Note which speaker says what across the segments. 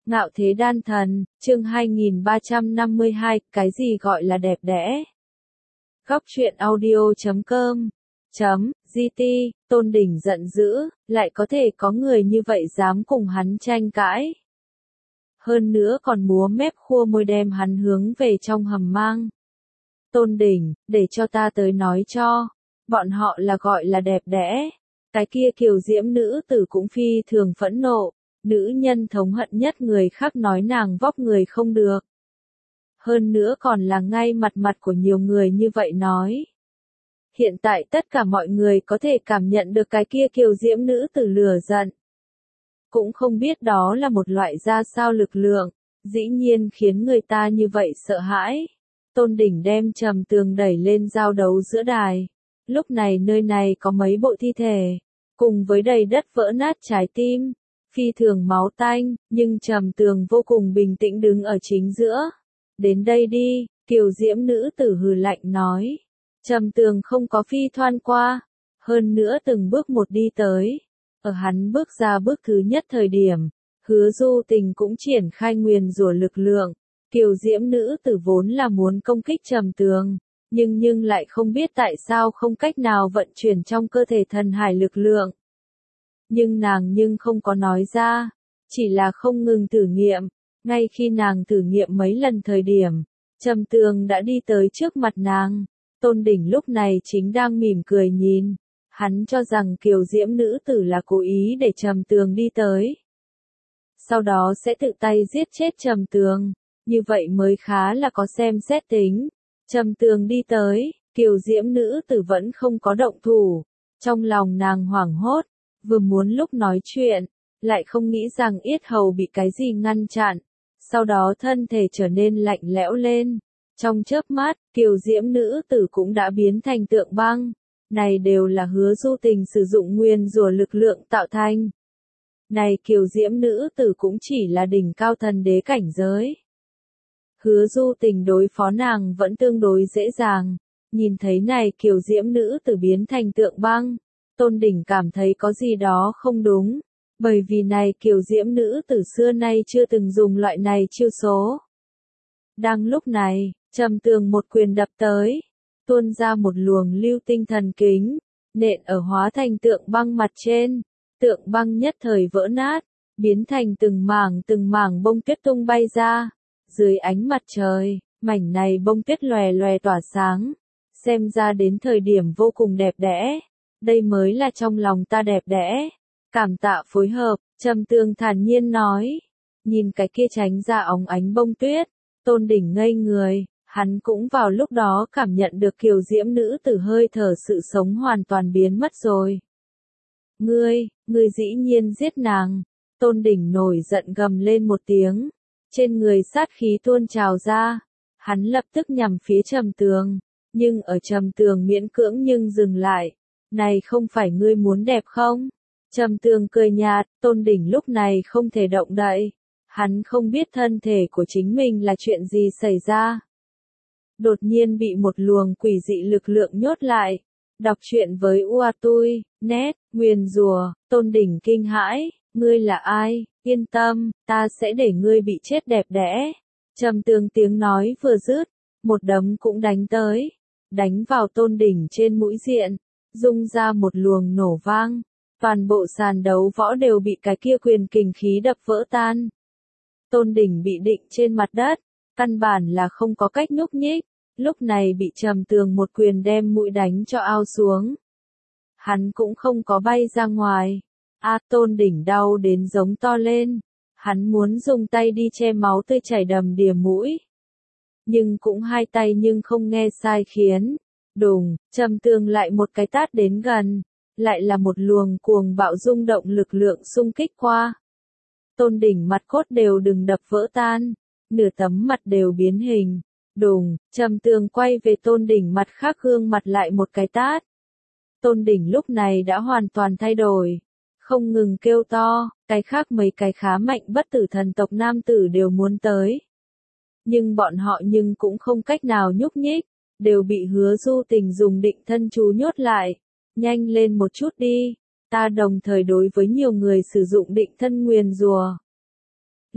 Speaker 1: Ngạo thế đan thần, chương 2352, cái gì gọi là đẹp đẽ? Góc truyện audio.com .gt, Tôn Đình giận dữ, lại có thể có người như vậy dám cùng hắn tranh cãi. Hơn nữa còn múa mép khua môi đem hắn hướng về trong hầm mang. Tôn Đình, để cho ta tới nói cho, bọn họ là gọi là đẹp đẽ. Cái kia kiều diễm nữ tử cũng phi thường phẫn nộ. Nữ nhân thống hận nhất người khác nói nàng vóc người không được. Hơn nữa còn là ngay mặt của nhiều người như vậy nói. Hiện tại tất cả mọi người có thể cảm nhận được cái kia kiều diễm nữ tử lửa giận. Cũng không biết đó là một loại ra sao lực lượng, dĩ nhiên khiến người ta như vậy sợ hãi. Tôn Đình đem Trầm Tường đẩy lên giao đấu giữa đài. Lúc này nơi này có mấy bộ thi thể, cùng với đầy đất vỡ nát trái tim. Phi thường máu tanh, nhưng Trầm Tường vô cùng bình tĩnh đứng ở chính giữa. Đến đây đi, kiều diễm nữ tử hừ lạnh nói. Trầm Tường không có phi thoăn qua, hơn nữa từng bước một đi tới. Ở hắn bước ra bước thứ nhất thời điểm, Hứa Du Tình cũng triển khai nguyền rủa lực lượng. Kiều diễm nữ tử vốn là muốn công kích Trầm Tường, nhưng lại không biết tại sao không cách nào vận chuyển trong cơ thể thần hải lực lượng. Nhưng nàng không có nói ra, chỉ là không ngừng thử nghiệm. Ngay khi nàng thử nghiệm mấy lần thời điểm, Trầm Tường đã đi tới trước mặt nàng. Tôn Đình lúc này chính đang mỉm cười nhìn. Hắn cho rằng kiều diễm nữ tử là cố ý để Trầm Tường đi tới. Sau đó sẽ tự tay giết chết Trầm Tường. Như vậy mới khá là có xem xét tính. Trầm Tường đi tới, kiều diễm nữ tử vẫn không có động thủ. Trong lòng nàng hoảng hốt. Vừa muốn lúc nói chuyện, lại không nghĩ rằng yết hầu bị cái gì ngăn chặn, sau đó thân thể trở nên lạnh lẽo lên. Trong chớp mắt, kiều diễm nữ tử cũng đã biến thành tượng băng. Này đều là Hứa Du Tình sử dụng nguyền rủa lực lượng tạo thành. Này kiều diễm nữ tử cũng chỉ là đỉnh cao thần đế cảnh giới. Hứa Du Tình đối phó nàng vẫn tương đối dễ dàng. Nhìn thấy này kiều diễm nữ tử biến thành tượng băng. Tôn Đình cảm thấy có gì đó không đúng, bởi vì này kiều diễm nữ từ xưa nay chưa từng dùng loại này chiêu số. Đang lúc này, Trầm Tường một quyền đập tới, tuôn ra một luồng lưu tinh thần kính, nện ở hóa thành tượng băng mặt trên, tượng băng nhất thời vỡ nát, biến thành từng mảng bông tuyết tung bay ra, dưới ánh mặt trời, mảnh này bông tuyết lòe lòe tỏa sáng, xem ra đến thời điểm vô cùng đẹp đẽ. Đây mới là trong lòng ta đẹp đẽ. Cảm tạ phối hợp, Trầm Tường thản nhiên nói. Nhìn cái kia tránh ra óng ánh bông tuyết, Tôn Đình ngây người, hắn cũng vào lúc đó cảm nhận được kiều diễm nữ tử hơi thở sự sống hoàn toàn biến mất rồi. Ngươi dĩ nhiên giết nàng. Tôn Đình nổi giận gầm lên một tiếng. Trên người sát khí tuôn trào ra. Hắn lập tức nhằm phía Trầm Tường. Nhưng ở Trầm Tường miễn cưỡng nhưng dừng lại. Này không phải ngươi muốn đẹp không? Trầm Tường cười nhạt, Tôn Đình lúc này không thể động đậy. Hắn không biết thân thể của chính mình là chuyện gì xảy ra. Đột nhiên bị một luồng quỷ dị lực lượng nhốt lại. Đọc truyện với Uatui, net, nguyền rủa, Tôn Đình kinh hãi, ngươi là ai? Yên tâm, ta sẽ để ngươi bị chết đẹp đẽ. Trầm Tường tiếng nói vừa dứt, một đấm cũng đánh tới, đánh vào Tôn Đình trên mũi diện. Rung ra một luồng nổ vang, toàn bộ sàn đấu võ đều bị cái kia quyền kình khí đập vỡ tan. Tôn Đình bị định trên mặt đất, căn bản là không có cách nhúc nhích, lúc này bị Trầm Tường một quyền đem mũi đánh cho ao xuống. Hắn cũng không có bay ra ngoài. Tôn Đình đau đến giống to lên, hắn muốn dùng tay đi che máu tươi chảy đầm đìa mũi. Nhưng cũng hai tay nhưng không nghe sai khiến. Đùng, Trầm Tường lại một cái tát đến gần, lại là một luồng cuồng bạo rung động lực lượng xung kích qua. Tôn Đình mặt cốt đều đừng đập vỡ tan, nửa tấm mặt đều biến hình. Đùng, Trầm Tường quay về Tôn Đình mặt khác gương mặt lại một cái tát. Tôn Đình lúc này đã hoàn toàn thay đổi, không ngừng kêu to, cái khác mấy cái khá mạnh bất tử thần tộc nam tử đều muốn tới. Nhưng bọn họ cũng không cách nào nhúc nhích. Đều bị Hứa Du Tình dùng định thân chú nhốt lại. Nhanh lên một chút đi. Ta đồng thời đối với nhiều người sử dụng định thân nguyền rủa.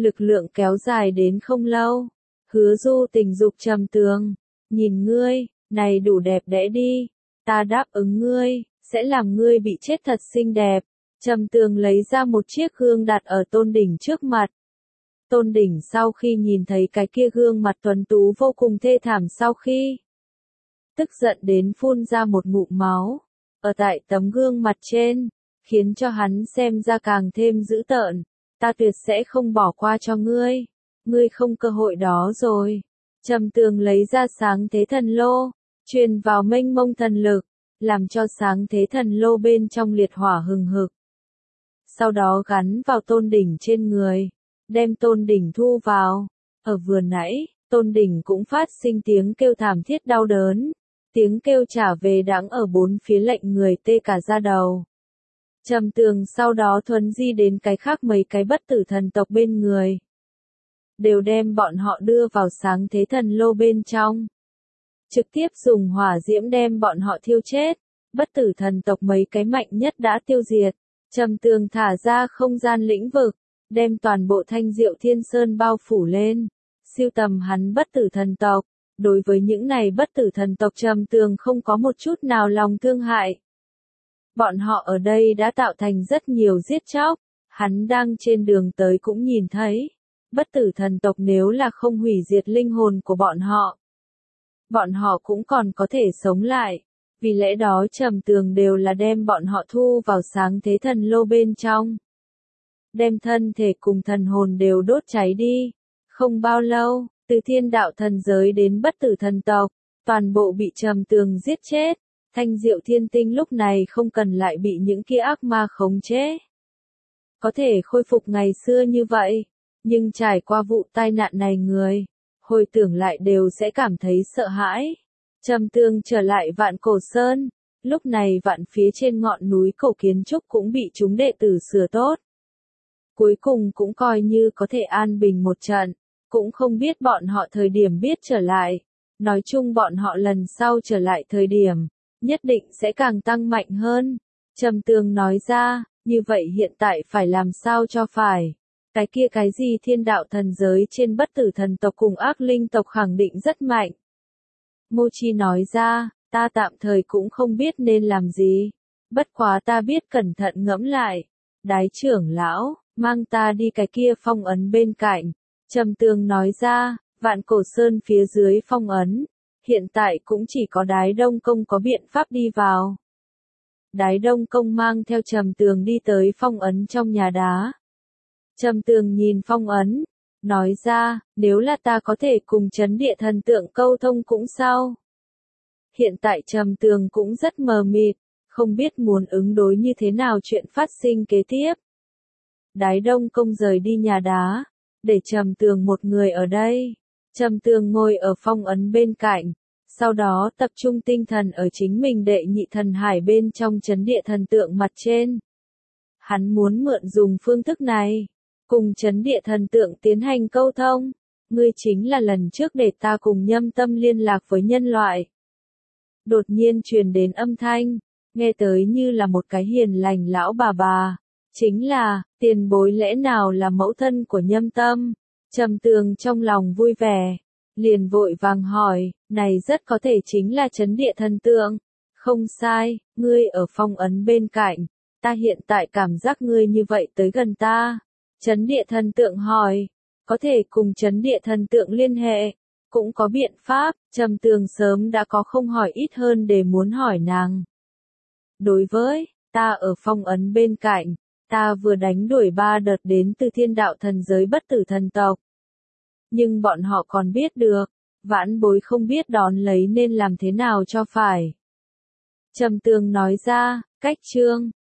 Speaker 1: lực lượng kéo dài đến không lâu. Hứa Du Tình dục Trầm Tường, nhìn ngươi, này đủ đẹp đẽ đi, ta đáp ứng ngươi, sẽ làm ngươi bị chết thật xinh đẹp. Trầm Tường lấy ra một chiếc gương đặt ở Tôn Đình trước mặt. Tôn Đình sau khi nhìn thấy cái kia gương mặt tuấn tú vô cùng thê thảm sau khi tức giận đến phun ra một ngụm máu, ở tại tấm gương mặt trên, khiến cho hắn xem ra càng thêm dữ tợn. Ta tuyệt sẽ không bỏ qua cho ngươi, ngươi không cơ hội đó rồi. Trầm Tường lấy ra sáng thế thần lô, truyền vào mênh mông thần lực, làm cho sáng thế thần lô bên trong liệt hỏa hừng hực. Sau đó gắn vào Tôn Đình trên người, đem Tôn Đình thu vào. Ở vừa nãy, Tôn Đình cũng phát sinh tiếng kêu thảm thiết đau đớn. Tiếng kêu trả về đáng ở bốn phía lệnh người tê cả da đầu. Trầm Tường sau đó thuấn di đến cái khác mấy cái bất tử thần tộc bên người. Đều đem bọn họ đưa vào sáng thế thần lô bên trong. Trực tiếp dùng hỏa diễm đem bọn họ thiêu chết. Bất tử thần tộc mấy cái mạnh nhất đã tiêu diệt. Trầm Tường thả ra không gian lĩnh vực, đem toàn bộ Thanh Diệu Thiên Sơn bao phủ lên. Siêu tầm hắn bất tử thần tộc. Đối với những này bất tử thần tộc Trầm Tường không có một chút nào lòng thương hại. Bọn họ ở đây đã tạo thành rất nhiều giết chóc, hắn đang trên đường tới cũng nhìn thấy. Bất tử thần tộc nếu là không hủy diệt linh hồn của bọn họ cũng còn có thể sống lại. Vì lẽ đó Trầm Tường đều là đem bọn họ thu vào sáng thế thần lô bên trong. Đem thân thể cùng thần hồn đều đốt cháy đi. Không bao lâu, từ thiên đạo thần giới đến bất tử thần tộc, toàn bộ bị Trầm Tường giết chết. Thanh Diệu Thiên Tinh lúc này không cần lại bị những kia ác ma khống chế. Có thể khôi phục ngày xưa như vậy, nhưng trải qua vụ tai nạn này người, hồi tưởng lại đều sẽ cảm thấy sợ hãi. Trầm Tường trở lại Vạn Cổ Sơn, lúc này vạn phía trên ngọn núi cổ kiến trúc cũng bị chúng đệ tử sửa tốt. Cuối cùng cũng coi như có thể an bình một trận, cũng không biết bọn họ thời điểm biết trở lại. Nói chung bọn họ lần sau trở lại thời điểm, nhất định sẽ càng tăng mạnh hơn. Trầm Tường nói ra, như vậy hiện tại phải làm sao cho phải. Cái kia cái gì thiên đạo thần giới trên bất tử thần tộc cùng ác linh tộc khẳng định rất mạnh. Mochi nói ra, ta tạm thời cũng không biết nên làm gì. Bất quá ta biết cẩn thận ngẫm lại. Đái trưởng lão, mang ta đi cái kia phong ấn bên cạnh. Trầm Tường nói ra, Vạn Cổ Sơn phía dưới phong ấn. Hiện tại cũng chỉ có Đái Đông Công có biện pháp đi vào. Đái Đông Công mang theo Trầm Tường đi tới phong ấn trong nhà đá. Trầm Tường nhìn phong ấn, nói ra, nếu là ta có thể cùng Chấn Địa Thần Tượng câu thông cũng sao. Hiện tại Trầm Tường cũng rất mờ mịt, không biết muốn ứng đối như thế nào chuyện phát sinh kế tiếp. Đái Đông Công rời đi nhà đá, để Trầm Tường một người ở đây. Trầm Tường ngồi ở phong ấn bên cạnh, sau đó tập trung tinh thần ở chính mình đệ nhị thần hải bên trong Chấn Địa Thần Tượng mặt trên. Hắn muốn mượn dùng phương thức này, cùng Chấn Địa Thần Tượng tiến hành câu thông. Ngươi chính là lần trước để ta cùng Nhâm Tâm liên lạc với nhân loại. Đột nhiên truyền đến âm thanh, nghe tới như là một cái hiền lành lão bà. Chính là, tiền bối lẽ nào là mẫu thân của Nhâm Tâm. Trầm Tường trong lòng vui vẻ, liền vội vàng hỏi, này rất có thể chính là Chấn Địa Thần Tượng. Không sai, ngươi ở phong ấn bên cạnh, ta hiện tại cảm giác ngươi như vậy tới gần ta. Chấn Địa Thần Tượng hỏi, có thể cùng Chấn Địa Thần Tượng liên hệ, cũng có biện pháp. Trầm Tường sớm đã có không hỏi ít hơn để muốn hỏi nàng. Đối với, ta ở phong ấn bên cạnh, ta vừa đánh đuổi 3 đợt đến từ thiên đạo thần giới bất tử thần tộc. Nhưng bọn họ còn biết được, vãn bối không biết đón lấy nên làm thế nào cho phải. Trầm Tường nói ra, cách chương